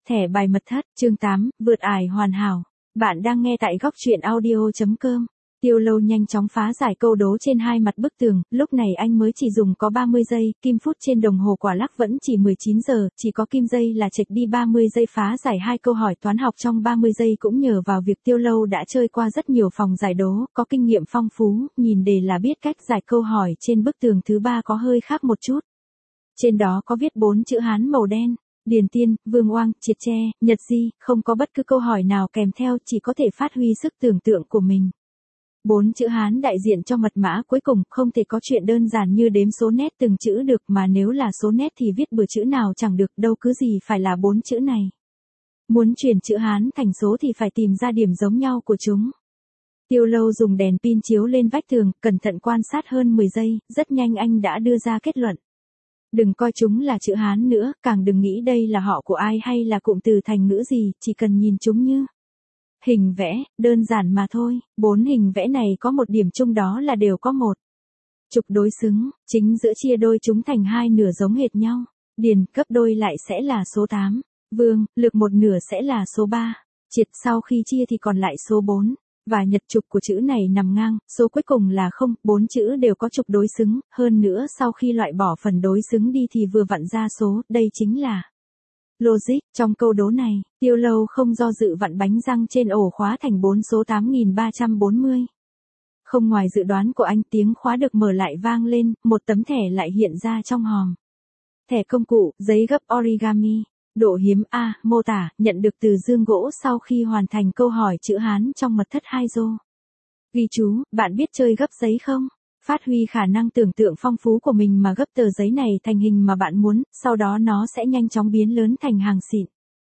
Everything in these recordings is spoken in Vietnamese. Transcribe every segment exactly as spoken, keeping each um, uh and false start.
Thẻ bài mật thất, chương tám, vượt ải hoàn hảo. Bạn đang nghe tại góc truyện audio chấm com. Tiêu Lâu nhanh chóng phá giải câu đố trên hai mặt bức tường, lúc này anh mới chỉ dùng có ba mươi giây, kim phút trên đồng hồ quả lắc vẫn chỉ mười chín giờ, chỉ có kim giây là chệch đi ba mươi giây phá giải hai câu hỏi toán học trong ba mươi giây cũng nhờ vào việc Tiêu Lâu đã chơi qua rất nhiều phòng giải đố, có kinh nghiệm phong phú, nhìn đề là biết cách giải câu hỏi trên bức tường thứ ba có hơi khác một chút. Trên đó có viết bốn chữ Hán màu đen. Điền Tiên, Vương Oang, Triệt Tre, Nhật Di, không có bất cứ câu hỏi nào kèm theo, chỉ có thể phát huy sức tưởng tượng của mình. Bốn chữ Hán đại diện cho mật mã cuối cùng, không thể có chuyện đơn giản như đếm số nét từng chữ được, mà nếu là số nét thì viết bừa chữ nào chẳng được, đâu cứ gì phải là bốn chữ này. Muốn chuyển chữ Hán thành số thì phải tìm ra điểm giống nhau của chúng. Tiêu Lâu dùng đèn pin chiếu lên vách tường, cẩn thận quan sát hơn mười giây, rất nhanh anh đã đưa ra kết luận. Đừng coi chúng là chữ Hán nữa, càng đừng nghĩ đây là họ của ai hay là cụm từ thành ngữ gì, chỉ cần nhìn chúng như hình vẽ, đơn giản mà thôi. Bốn hình vẽ này có một điểm chung, đó là đều có một trục đối xứng, chính giữa chia đôi chúng thành hai nửa giống hệt nhau. Điền, gấp đôi lại sẽ là số tám. Vương, lược một nửa sẽ là số ba. Triệt, sau khi chia thì còn lại số bốn. Và nhật trục của chữ này nằm ngang, số cuối cùng là không, bốn chữ đều có trục đối xứng, hơn nữa sau khi loại bỏ phần đối xứng đi thì vừa vặn ra số, đây chính là logic. Trong câu đố này, Tiêu Lâu không do dự vặn bánh răng trên ổ khóa thành bốn số tám nghìn ba trăm bốn mươi. Không ngoài dự đoán của anh, tiếng khóa được mở lại vang lên, một tấm thẻ lại hiện ra trong hòm. Thẻ công cụ, giấy gấp origami. Độ hiếm A, mô tả, nhận được từ dương gỗ sau khi hoàn thành câu hỏi chữ Hán trong mật thất hai rô. Ghi chú, bạn biết chơi gấp giấy không? Phát huy khả năng tưởng tượng phong phú của mình mà gấp tờ giấy này thành hình mà bạn muốn, sau đó nó sẽ nhanh chóng biến lớn thành hàng xịn.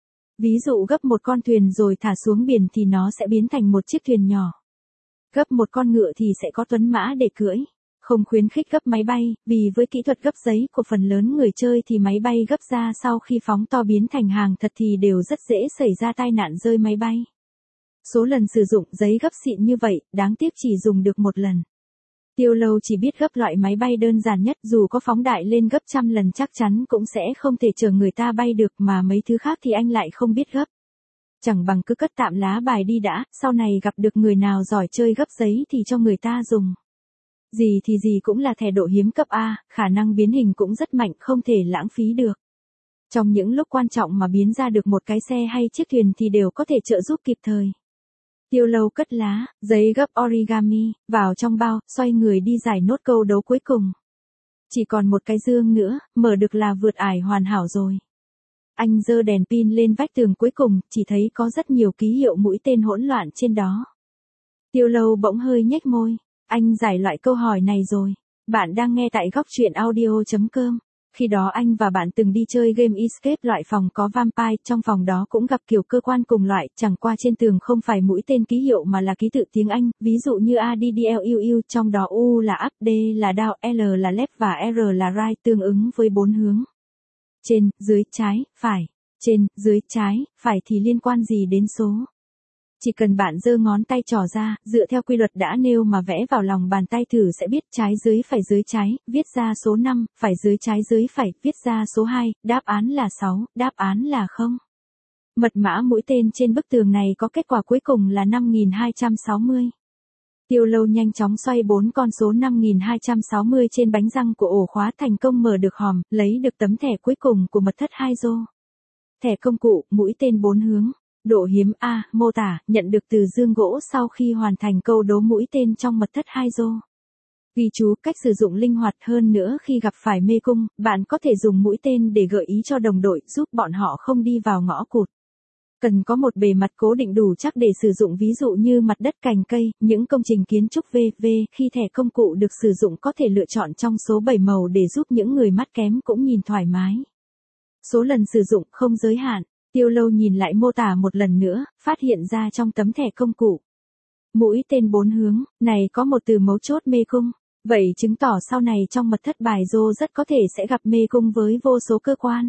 Ví dụ gấp một con thuyền rồi thả xuống biển thì nó sẽ biến thành một chiếc thuyền nhỏ. Gấp một con ngựa thì sẽ có tuấn mã để cưỡi. Không khuyến khích gấp máy bay, vì với kỹ thuật gấp giấy của phần lớn người chơi thì máy bay gấp ra sau khi phóng to biến thành hàng thật thì đều rất dễ xảy ra tai nạn rơi máy bay. Số lần sử dụng giấy gấp xịn như vậy, đáng tiếc chỉ dùng được một lần. Tiêu Lâu chỉ biết gấp loại máy bay đơn giản nhất, dù có phóng đại lên gấp trăm lần chắc chắn cũng sẽ không thể chở người ta bay được, mà mấy thứ khác thì anh lại không biết gấp. Chẳng bằng cứ cất tạm lá bài đi đã, sau này gặp được người nào giỏi chơi gấp giấy thì cho người ta dùng. Gì thì gì cũng là thẻ độ hiếm cấp A, khả năng biến hình cũng rất mạnh, không thể lãng phí được. Trong những lúc quan trọng mà biến ra được một cái xe hay chiếc thuyền thì đều có thể trợ giúp kịp thời. Tiêu Lâu cất lá, giấy gấp origami, vào trong bao, xoay người đi giải nốt câu đố cuối cùng. Chỉ còn một cái dương nữa, mở được là vượt ải hoàn hảo rồi. Anh giơ đèn pin lên vách tường cuối cùng, chỉ thấy có rất nhiều ký hiệu mũi tên hỗn loạn trên đó. Tiêu Lâu bỗng hơi nhếch môi. Anh giải loại câu hỏi này rồi. Bạn đang nghe tại góc truyện audio chấm com. Khi đó anh và bạn từng đi chơi game Escape loại phòng có vampire, trong phòng đó cũng gặp kiểu cơ quan cùng loại, chẳng qua trên tường không phải mũi tên ký hiệu mà là ký tự tiếng Anh, ví dụ như A D D L U U, trong đó U là up, D là down, L là left và R là right, tương ứng với bốn hướng. Trên, dưới, trái, phải. Trên, dưới, trái, phải thì liên quan gì đến số? Chỉ cần bạn giơ ngón tay trỏ ra, dựa theo quy luật đã nêu mà vẽ vào lòng bàn tay thử sẽ biết, trái dưới phải dưới trái, viết ra số năm, phải dưới trái dưới phải, viết ra số hai, đáp án là sáu, đáp án là không. Mật mã mũi tên trên bức tường này có kết quả cuối cùng là năm nghìn hai trăm sáu mươi. Tiêu Lâu nhanh chóng xoay bốn con số năm nghìn hai trăm sáu mươi trên bánh răng của ổ khóa, thành công mở được hòm, lấy được tấm thẻ cuối cùng của mật thất hai rô. Thẻ công cụ, mũi tên bốn hướng. Độ hiếm A, mô tả, nhận được từ dương gỗ sau khi hoàn thành câu đố mũi tên trong mật thất hai rô. Ghi chú, cách sử dụng linh hoạt hơn nữa khi gặp phải mê cung, bạn có thể dùng mũi tên để gợi ý cho đồng đội, giúp bọn họ không đi vào ngõ cụt. Cần có một bề mặt cố định đủ chắc để sử dụng, ví dụ như mặt đất, cành cây, những công trình kiến trúc vân vân. Khi thẻ công cụ được sử dụng có thể lựa chọn trong số bảy màu để giúp những người mắt kém cũng nhìn thoải mái. Số lần sử dụng không giới hạn. Tiêu Lâu nhìn lại mô tả một lần nữa, phát hiện ra trong tấm thẻ công cụ. Mũi tên bốn hướng, này có một từ mấu chốt mê cung. Vậy chứng tỏ sau này trong mật thất bài rô rất có thể sẽ gặp mê cung với vô số cơ quan.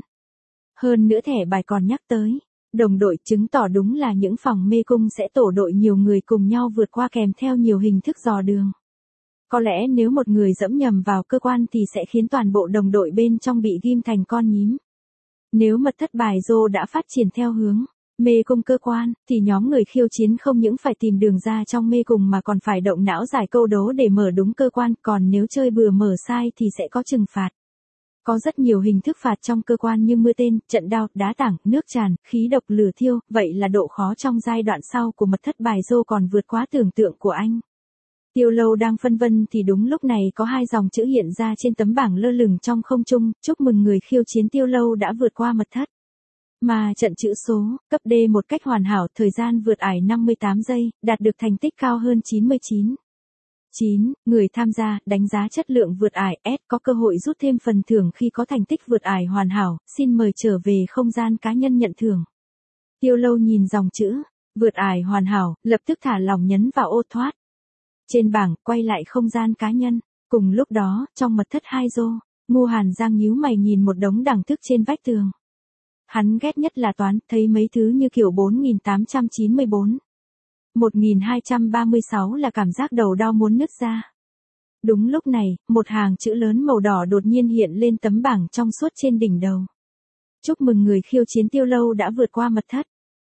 Hơn nữa thẻ bài còn nhắc tới đồng đội, chứng tỏ đúng là những phòng mê cung sẽ tổ đội nhiều người cùng nhau vượt qua kèm theo nhiều hình thức dò đường. Có lẽ nếu một người dẫm nhầm vào cơ quan thì sẽ khiến toàn bộ đồng đội bên trong bị ghim thành con nhím. Nếu mật thất bài rô đã phát triển theo hướng mê cung cơ quan, thì nhóm người khiêu chiến không những phải tìm đường ra trong mê cung mà còn phải động não giải câu đố để mở đúng cơ quan, còn nếu chơi bừa mở sai thì sẽ có trừng phạt. Có rất nhiều hình thức phạt trong cơ quan như mưa tên, trận đao, đá tảng, nước tràn, khí độc, lửa thiêu, vậy là độ khó trong giai đoạn sau của mật thất bài rô còn vượt quá tưởng tượng của anh. Tiêu Lâu đang phân vân thì đúng lúc này có hai dòng chữ hiện ra trên tấm bảng lơ lửng trong không trung, chúc mừng người khiêu chiến Tiêu Lâu đã vượt qua mật thất. Mà trận chữ số, cấp D một cách hoàn hảo, thời gian vượt ải năm mươi tám giây, đạt được thành tích cao hơn chín mươi chín. chín. Người tham gia, đánh giá chất lượng vượt ải S, có cơ hội rút thêm phần thưởng khi có thành tích vượt ải hoàn hảo, xin mời trở về không gian cá nhân nhận thưởng. Tiêu Lâu nhìn dòng chữ, vượt ải hoàn hảo, lập tức thả lỏng nhấn vào ô thoát. Trên bảng, quay lại không gian cá nhân. Cùng lúc đó, trong mật thất hai rô, Ngô Hàn Giang nhíu mày nhìn một đống đẳng thức trên vách tường. Hắn ghét nhất là toán, thấy mấy thứ như kiểu bốn nghìn tám trăm chín mươi bốn. một nghìn hai trăm ba mươi sáu là cảm giác đầu đau muốn nứt ra. Đúng lúc này, một hàng chữ lớn màu đỏ đột nhiên hiện lên tấm bảng trong suốt trên đỉnh đầu. Chúc mừng người khiêu chiến Tiêu Lâu đã vượt qua mật thất.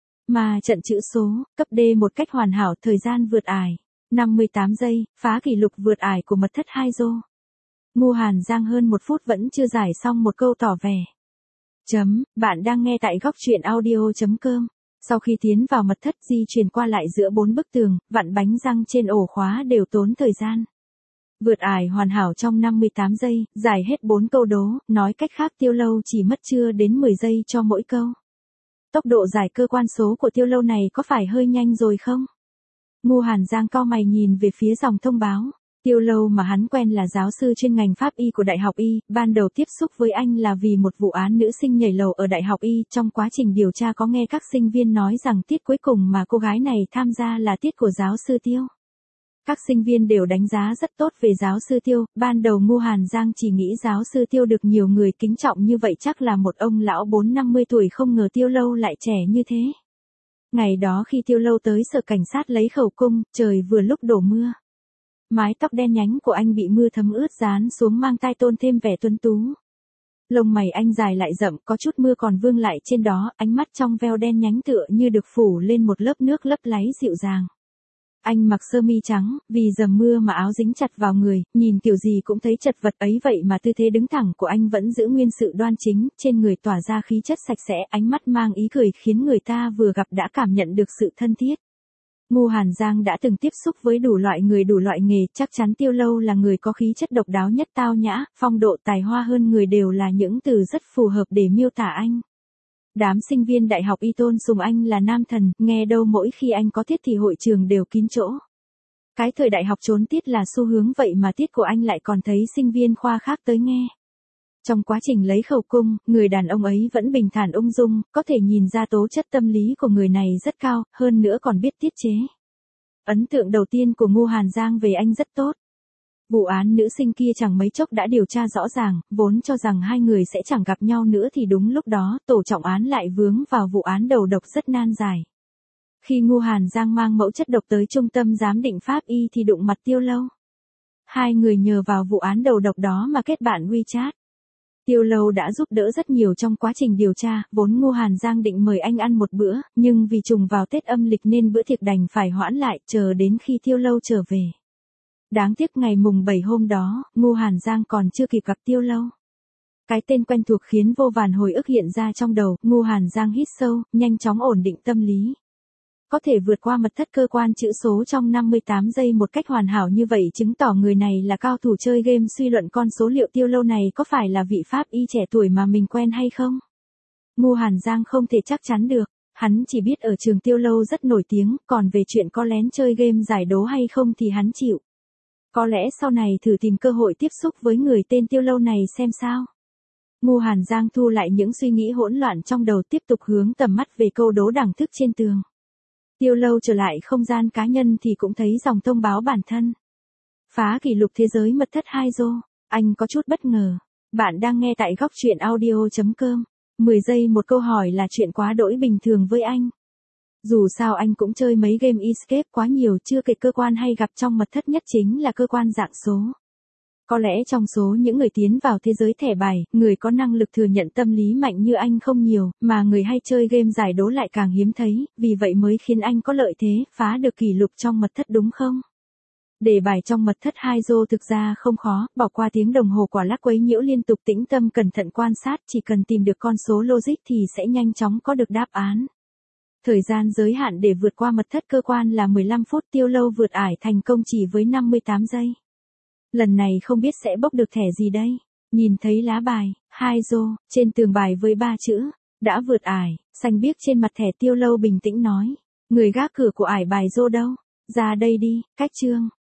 Mà trận chữ số, cấp D một cách hoàn hảo, thời gian vượt ải năm mươi tám giây, phá kỷ lục vượt ải của mật thất hai rô. Ngô Hàn Giang hơn một phút vẫn chưa giải xong một câu tỏ vẻ. Chấm, bạn đang nghe tại góc truyện audio.com. Sau khi tiến vào mật thất di chuyển qua lại giữa bốn bức tường, vặn bánh răng trên ổ khóa đều tốn thời gian. Vượt ải hoàn hảo trong năm mươi tám giây, giải hết bốn câu đố, nói cách khác Tiêu Lâu chỉ mất chưa đến mười giây cho mỗi câu. Tốc độ giải cơ quan số của Tiêu Lâu này có phải hơi nhanh rồi không? Ngô Hàn Giang cau mày nhìn về phía dòng thông báo. Tiêu Lâu mà hắn quen là giáo sư chuyên ngành pháp y của Đại học Y, ban đầu tiếp xúc với anh là vì một vụ án nữ sinh nhảy lầu ở Đại học Y, trong quá trình điều tra có nghe các sinh viên nói rằng tiết cuối cùng mà cô gái này tham gia là tiết của giáo sư Tiêu. Các sinh viên đều đánh giá rất tốt về giáo sư Tiêu, ban đầu Ngô Hàn Giang chỉ nghĩ giáo sư Tiêu được nhiều người kính trọng như vậy chắc là một ông lão bốn năm mươi tuổi, không ngờ Tiêu Lâu lại trẻ như thế. Ngày đó khi Tiêu Lâu tới sở cảnh sát lấy khẩu cung, trời vừa lúc đổ mưa. Mái tóc đen nhánh của anh bị mưa thấm ướt dán xuống mang tai tôn thêm vẻ tuấn tú. Lông mày anh dài lại rậm, có chút mưa còn vương lại trên đó, ánh mắt trong veo đen nhánh tựa như được phủ lên một lớp nước lấp láy dịu dàng. Anh mặc sơ mi trắng, vì dầm mưa mà áo dính chặt vào người, nhìn kiểu gì cũng thấy chật vật ấy vậy mà tư thế đứng thẳng của anh vẫn giữ nguyên sự đoan chính, trên người tỏa ra khí chất sạch sẽ, ánh mắt mang ý cười khiến người ta vừa gặp đã cảm nhận được sự thân thiết. Ngô Hàn Giang đã từng tiếp xúc với đủ loại người đủ loại nghề, chắc chắn Tiêu Lâu là người có khí chất độc đáo nhất, tao nhã, phong độ, tài hoa hơn người đều là những từ rất phù hợp để miêu tả anh. Đám sinh viên Đại học Y tôn sùng anh là nam thần, nghe đâu mỗi khi anh có tiết thì hội trường đều kín chỗ. Cái thời đại học trốn tiết là xu hướng vậy mà tiết của anh lại còn thấy sinh viên khoa khác tới nghe. Trong quá trình lấy khẩu cung, người đàn ông ấy vẫn bình thản ung dung, có thể nhìn ra tố chất tâm lý của người này rất cao, hơn nữa còn biết tiết chế. Ấn tượng đầu tiên của Ngô Hàn Giang về anh rất tốt. Vụ án nữ sinh kia chẳng mấy chốc đã điều tra rõ ràng, vốn cho rằng hai người sẽ chẳng gặp nhau nữa thì đúng lúc đó, tổ trọng án lại vướng vào vụ án đầu độc rất nan giải. Khi Ngô Hàn Giang mang mẫu chất độc tới trung tâm giám định pháp y thì đụng mặt Tiêu Lâu. Hai người nhờ vào vụ án đầu độc đó mà kết bạn WeChat. Tiêu Lâu đã giúp đỡ rất nhiều trong quá trình điều tra, vốn Ngô Hàn Giang định mời anh ăn một bữa, nhưng vì trùng vào Tết âm lịch nên bữa tiệc đành phải hoãn lại, chờ đến khi Tiêu Lâu trở về. Đáng tiếc ngày mùng bảy hôm đó, Ngô Hàn Giang còn chưa kịp gặp Tiêu Lâu. Cái tên quen thuộc khiến vô vàn hồi ức hiện ra trong đầu, Ngô Hàn Giang hít sâu, nhanh chóng ổn định tâm lý. Có thể vượt qua mật thất cơ quan chữ số trong năm mươi tám giây một cách hoàn hảo như vậy chứng tỏ người này là cao thủ chơi game. Suy luận con số liệu Tiêu Lâu này có phải là vị pháp y trẻ tuổi mà mình quen hay không? Ngô Hàn Giang không thể chắc chắn được, hắn chỉ biết ở trường Tiêu Lâu rất nổi tiếng, còn về chuyện có lén chơi game giải đố hay không thì hắn chịu. Có lẽ sau này thử tìm cơ hội tiếp xúc với người tên Tiêu Lâu này xem sao. Ngô Hàn Giang thu lại những suy nghĩ hỗn loạn trong đầu, tiếp tục hướng tầm mắt về câu đố đẳng thức trên tường. Tiêu Lâu trở lại không gian cá nhân thì cũng thấy dòng thông báo bản thân. Phá kỷ lục thế giới mật thất hai rô, anh có chút bất ngờ. Bạn đang nghe tại góc truyện audio.com. mười giây một câu hỏi là chuyện quá đỗi bình thường với anh. Dù sao anh cũng chơi mấy game escape quá nhiều, chưa kể cơ quan hay gặp trong mật thất nhất chính là cơ quan dạng số. Có lẽ trong số những người tiến vào thế giới thẻ bài, người có năng lực thừa nhận tâm lý mạnh như anh không nhiều, mà người hay chơi game giải đố lại càng hiếm thấy, vì vậy mới khiến anh có lợi thế, phá được kỷ lục trong mật thất đúng không? Đề bài trong mật thất hai Hydro thực ra không khó, bỏ qua tiếng đồng hồ quả lắc quấy nhiễu liên tục, tĩnh tâm cẩn thận quan sát, chỉ cần tìm được con số logic thì sẽ nhanh chóng có được đáp án. Thời gian giới hạn để vượt qua mật thất cơ quan là mười lăm phút, Tiêu Lâu vượt ải thành công chỉ với năm mươi tám giây. Lần này không biết sẽ bốc được thẻ gì đây. Nhìn thấy lá bài, hai Hydro, trên tường bài với ba chữ, đã vượt ải, xanh biếc trên mặt thẻ, Tiêu Lâu bình tĩnh nói. Người gác cửa của ải bài Hydro đâu? Ra đây đi, cách chương.